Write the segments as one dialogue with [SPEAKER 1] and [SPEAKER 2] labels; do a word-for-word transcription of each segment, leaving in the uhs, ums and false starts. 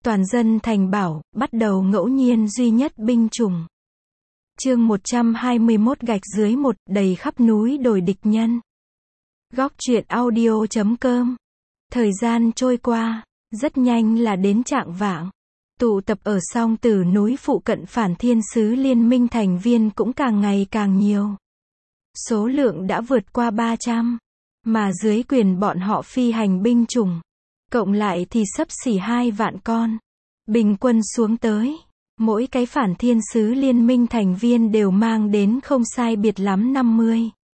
[SPEAKER 1] Toàn dân thành bảo, bắt đầu ngẫu nhiên duy nhất binh chủng. Chương một trăm hai mươi mốt gạch dưới một, đầy khắp núi đồi địch nhân. Góc truyện audio chấm com. Thời gian trôi qua, rất nhanh là đến chạng vạng. Tụ tập ở Song Tử núi phụ cận Phản Thiên Sứ Liên minh thành viên cũng càng ngày càng nhiều. Số lượng đã vượt qua ba trăm, mà dưới quyền bọn họ phi hành binh chủng, cộng lại thì xấp xỉ hai vạn con. Bình quân xuống tới, mỗi cái Phản Thiên Sứ Liên minh thành viên đều mang đến không sai biệt lắm năm mươi,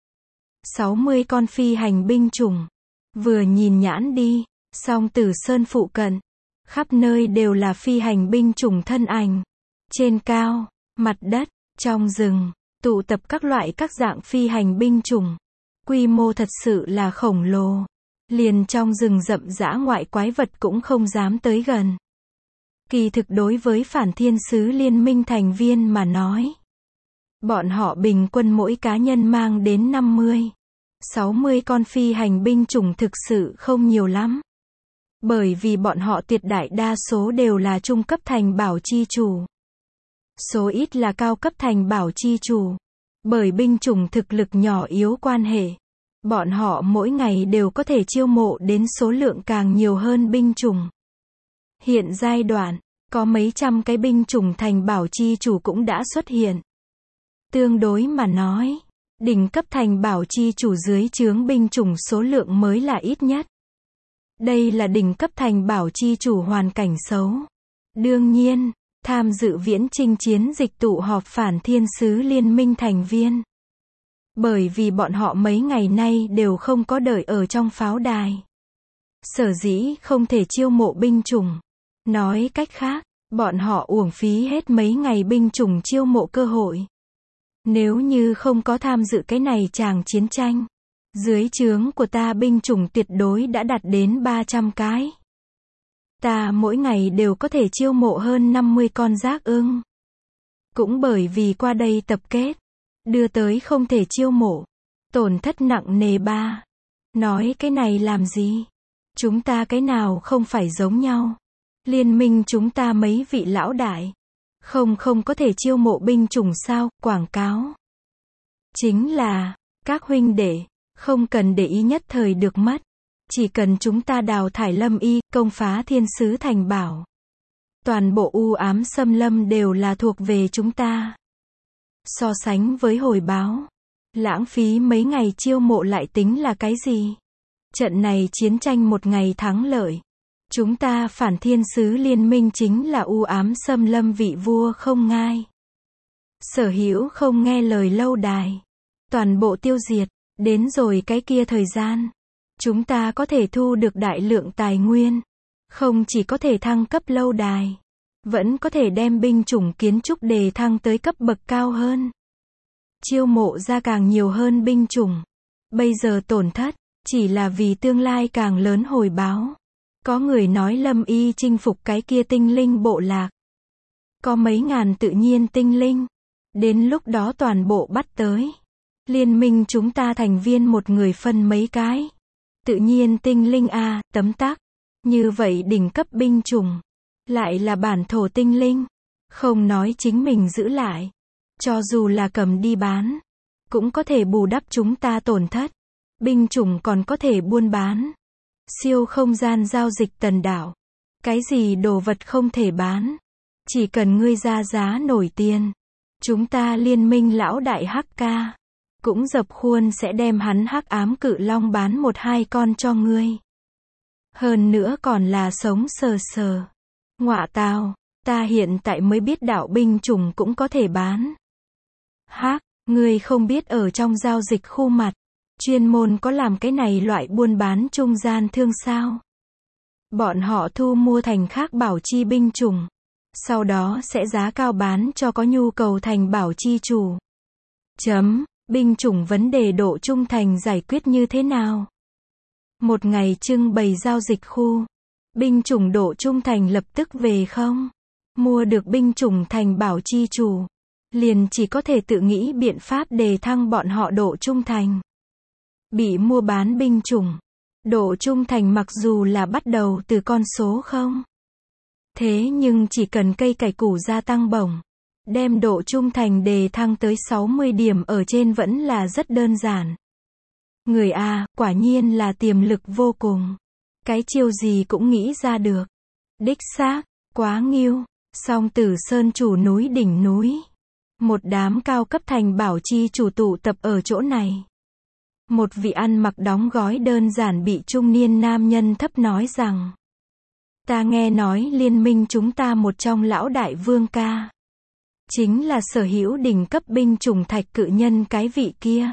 [SPEAKER 1] sáu mươi con phi hành binh chủng. Vừa nhìn nhãn đi, Song Tử Sơn phụ cận, khắp nơi đều là phi hành binh chủng thân ảnh. Trên cao, mặt đất, trong rừng, tụ tập các loại các dạng phi hành binh chủng. Quy mô thật sự là khổng lồ. Liền trong rừng rậm rã ngoại quái vật cũng không dám tới gần. Kỳ thực đối với Phản Thiên Sứ Liên minh thành viên mà nói, bọn họ bình quân mỗi cá nhân mang đến năm mươi, sáu mươi con phi hành binh chủng thực sự không nhiều lắm. Bởi vì bọn họ tuyệt đại đa số đều là trung cấp thành bảo chi chủ. Số ít là cao cấp thành bảo chi chủ. Bởi binh chủng thực lực nhỏ yếu quan hệ, bọn họ mỗi ngày đều có thể chiêu mộ đến số lượng càng nhiều hơn binh chủng. Hiện giai đoạn, có mấy trăm cái binh chủng thành bảo chi chủ cũng đã xuất hiện. Tương đối mà nói, đỉnh cấp thành bảo chi chủ dưới trướng binh chủng số lượng mới là ít nhất. Đây là đỉnh cấp thành bảo chi chủ hoàn cảnh xấu. Đương nhiên, tham dự viễn chinh chiến dịch tụ họp Phản Thiên Sứ Liên minh thành viên. Bởi vì bọn họ mấy ngày nay đều không có đợi ở trong pháo đài. Sở dĩ không thể chiêu mộ binh chủng. Nói cách khác, bọn họ uổng phí hết mấy ngày binh chủng chiêu mộ cơ hội. Nếu như không có tham dự cái này chàng chiến tranh, dưới trướng của ta binh chủng tuyệt đối đã đạt đến ba trăm cái. Ta mỗi ngày đều có thể chiêu mộ hơn năm mươi con giác ưng. Cũng bởi vì qua đây tập kết, đưa tới không thể chiêu mộ, tổn thất nặng nề ba. Nói cái này làm gì? Chúng ta cái nào không phải giống nhau? Liên minh chúng ta mấy vị lão đại, không không có thể chiêu mộ binh chủng sao? Quảng cáo. Chính là, các huynh đệ, không cần để ý nhất thời được mất. Chỉ cần chúng ta đào thải Lâm Y, công phá Thiên Sứ Thành Bảo. Toàn bộ u ám xâm lâm đều là thuộc về chúng ta. So sánh với hồi báo, lãng phí mấy ngày chiêu mộ lại tính là cái gì? Trận này chiến tranh một ngày thắng lợi. Chúng ta Phản Thiên Sứ Liên minh chính là u ám xâm lâm vị vua không ngai. Sở hữu không nghe lời lâu đài. Toàn bộ tiêu diệt, đến rồi cái kia thời gian. Chúng ta có thể thu được đại lượng tài nguyên. Không chỉ có thể thăng cấp lâu đài, vẫn có thể đem binh chủng kiến trúc đề thăng tới cấp bậc cao hơn. Chiêu mộ ra càng nhiều hơn binh chủng. Bây giờ tổn thất, chỉ là vì tương lai càng lớn hồi báo. Có người nói Lâm Y chinh phục cái kia tinh linh bộ lạc. Có mấy ngàn tự nhiên tinh linh. Đến lúc đó toàn bộ bắt tới. Liên minh chúng ta thành viên một người phân mấy cái. Tự nhiên tinh linh A, tấm tắc. Như vậy đỉnh cấp binh chủng. Lại là bản thổ tinh linh. Không nói chính mình giữ lại. Cho dù là cầm đi bán. Cũng có thể bù đắp chúng ta tổn thất. Binh chủng còn có thể buôn bán. Siêu không gian giao dịch tần đảo. Cái gì đồ vật không thể bán. Chỉ cần ngươi ra giá nổi tiền. Chúng ta liên minh lão đại hắc ca. Cũng dập khuôn sẽ đem hắn hắc ám cự long bán một hai con cho ngươi. Hơn nữa còn là sống sờ sờ. Ngọa tào, ta hiện tại mới biết đạo binh chủng cũng có thể bán. Hắc, ngươi không biết ở trong giao dịch khu mặt, chuyên môn có làm cái này loại buôn bán trung gian thương sao? Bọn họ thu mua thành khác bảo chi binh chủng. Sau đó sẽ giá cao bán cho có nhu cầu thành bảo chi chủ. Chấm. Binh chủng vấn đề độ trung thành giải quyết như thế nào? Một ngày trưng bày giao dịch khu. Binh chủng độ trung thành lập tức về không? Mua được binh chủng thành bảo chi chủ. Liền chỉ có thể tự nghĩ biện pháp đề thăng bọn họ độ trung thành. Bị mua bán binh chủng. Độ trung thành mặc dù là bắt đầu từ con số không. Thế nhưng chỉ cần cây cải củ gia tăng bổng, đem độ trung thành đề thăng tới sáu mươi điểm ở trên vẫn là rất đơn giản. Người A, quả nhiên là tiềm lực vô cùng. Cái chiêu gì cũng nghĩ ra được. Đích xác, quá nghiêu. Song Tử Sơn chủ núi đỉnh núi. Một đám cao cấp thành bảo chi chủ tụ tập ở chỗ này. Một vị ăn mặc đóng gói đơn giản bị trung niên nam nhân thấp nói rằng: ta nghe nói liên minh chúng ta một trong lão đại vương ca. Chính là sở hữu đỉnh cấp binh chủng thạch cự nhân cái vị kia.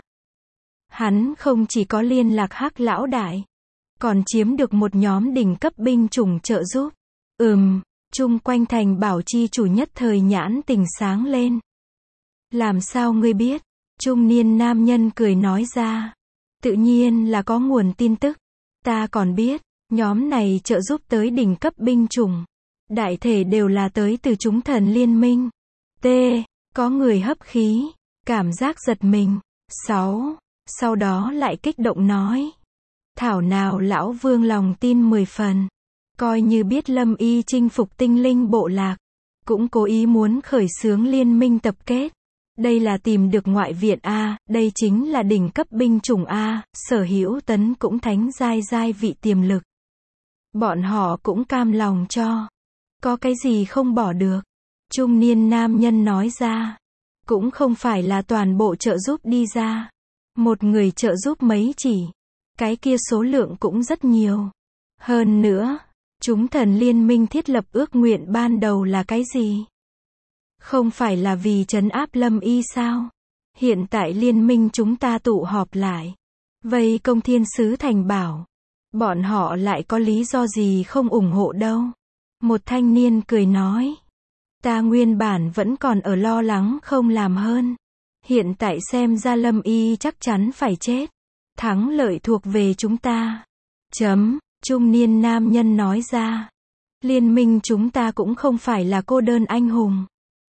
[SPEAKER 1] Hắn không chỉ có liên lạc hắc lão đại, còn chiếm được một nhóm đỉnh cấp binh chủng trợ giúp. Ừm, chung quanh thành bảo chi chủ nhất thời nhãn tình sáng lên. Làm sao ngươi biết? Trung niên nam nhân cười nói ra. Tự nhiên là có nguồn tin tức. Ta còn biết, nhóm này trợ giúp tới đỉnh cấp binh chủng. Đại thể đều là tới từ chúng thần liên minh. T. Có người hấp khí. Cảm giác giật mình. sáu. Sau đó lại kích động nói. Thảo nào lão vương lòng tin mười phần. Coi như biết Lâm Y chinh phục tinh linh bộ lạc. Cũng cố ý muốn khởi xướng liên minh tập kết. Đây là tìm được ngoại viện A, đây chính là đỉnh cấp binh chủng A, sở hữu tấn cũng thánh giai giai vị tiềm lực. Bọn họ cũng cam lòng cho. Có cái gì không bỏ được? Trung niên nam nhân nói ra. Cũng không phải là toàn bộ trợ giúp đi ra. Một người trợ giúp mấy chỉ. Cái kia số lượng cũng rất nhiều. Hơn nữa, chúng thần liên minh thiết lập ước nguyện ban đầu là cái gì? Không phải là vì trấn áp Lâm Y sao? Hiện tại liên minh chúng ta tụ họp lại. Vây công thiên sứ thành bảo. Bọn họ lại có lý do gì không ủng hộ đâu. Một thanh niên cười nói. Ta nguyên bản vẫn còn ở lo lắng không làm hơn. Hiện tại xem ra Lâm Y chắc chắn phải chết. Thắng lợi thuộc về chúng ta. Chấm, trung niên nam nhân nói ra. Liên minh chúng ta cũng không phải là cô đơn anh hùng.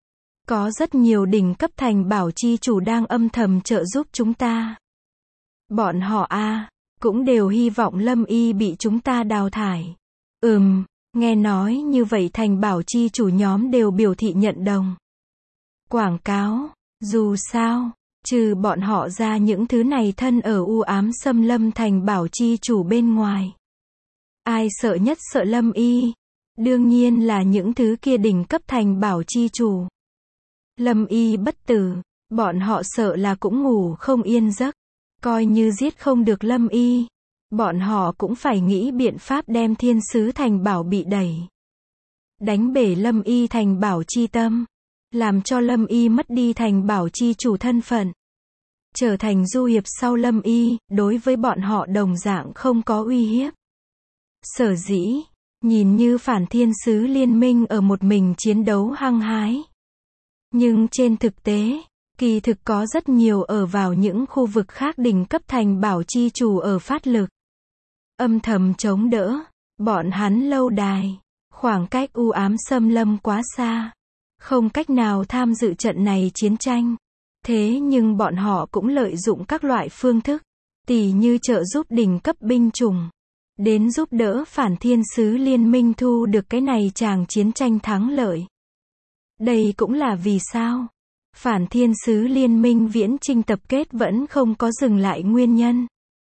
[SPEAKER 1] Có rất nhiều đỉnh cấp thành bảo chi chủ đang âm thầm trợ giúp chúng ta. Bọn họ a cũng đều hy vọng Lâm Y bị chúng ta đào thải. Ừm, nghe nói như vậy thành bảo chi chủ nhóm đều biểu thị nhận đồng. Quảng cáo, dù sao, trừ bọn họ ra những thứ này thân ở u ám xâm lâm thành bảo chi chủ bên ngoài. Ai sợ nhất sợ Lâm Y? Đương nhiên là những thứ kia đỉnh cấp thành bảo chi chủ. Lâm Y bất tử, bọn họ sợ là cũng ngủ không yên giấc. Coi như giết không được Lâm Y, bọn họ cũng phải nghĩ biện pháp đem thiên sứ thành bảo bị đẩy. Đánh bể Lâm Y thành bảo chi tâm. Làm cho Lâm Y mất đi thành bảo chi chủ thân phận. Trở thành du hiệp sau Lâm Y, đối với bọn họ đồng dạng không có uy hiếp. Sở dĩ, nhìn như phản thiên sứ liên minh ở một mình chiến đấu hăng hái. Nhưng trên thực tế, kỳ thực có rất nhiều ở vào những khu vực khác đỉnh cấp thành bảo chi chủ ở phát lực. Âm thầm chống đỡ, bọn hắn lâu đài, khoảng cách u ám xâm lâm quá xa. Không cách nào tham dự trận này chiến tranh. Thế nhưng bọn họ cũng lợi dụng các loại phương thức, tỉ như trợ giúp đỉnh cấp binh chủng, đến giúp đỡ phản thiên sứ liên minh thu được cái này chàng chiến tranh thắng lợi. Đây cũng là vì sao phản thiên sứ liên minh viễn chinh tập kết vẫn không có dừng lại nguyên nhân.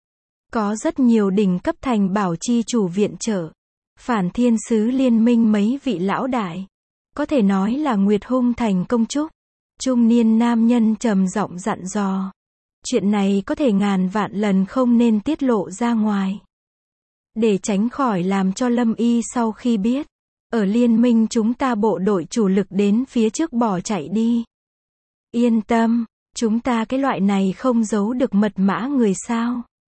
[SPEAKER 1] Có rất nhiều đỉnh cấp thành bảo chi chủ viện trợ. Phản thiên sứ liên minh mấy vị lão đại. Có thể nói là Nguyệt Hung thành công chúc. Trung niên nam nhân trầm giọng dặn dò. Chuyện này có thể ngàn vạn lần không nên tiết lộ ra ngoài. Để tránh khỏi làm cho Lâm Y sau khi biết. Ở liên minh chúng ta bộ đội chủ lực đến phía trước bỏ chạy đi. Yên tâm, chúng ta cái loại này không giấu được mật mã người sao.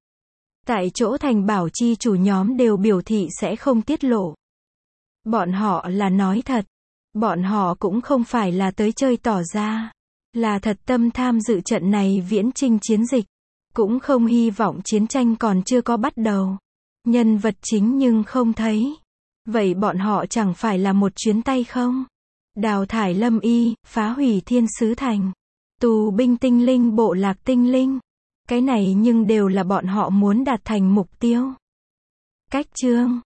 [SPEAKER 1] Tại chỗ thành bảo chi chủ nhóm đều biểu thị sẽ không tiết lộ. Bọn họ là nói thật. Bọn họ cũng không phải là tới chơi tỏ ra. Là thật tâm tham dự trận này viễn chinh chiến dịch. Cũng không hy vọng chiến tranh còn chưa có bắt đầu. Nhân vật chính nhưng không thấy. Vậy bọn họ chẳng phải là một chuyến tay không? Đào thải Lâm Y, phá hủy thiên sứ thành. Tù binh tinh linh bộ lạc tinh linh. Cái này nhưng đều là bọn họ muốn đạt thành mục tiêu. Cách chương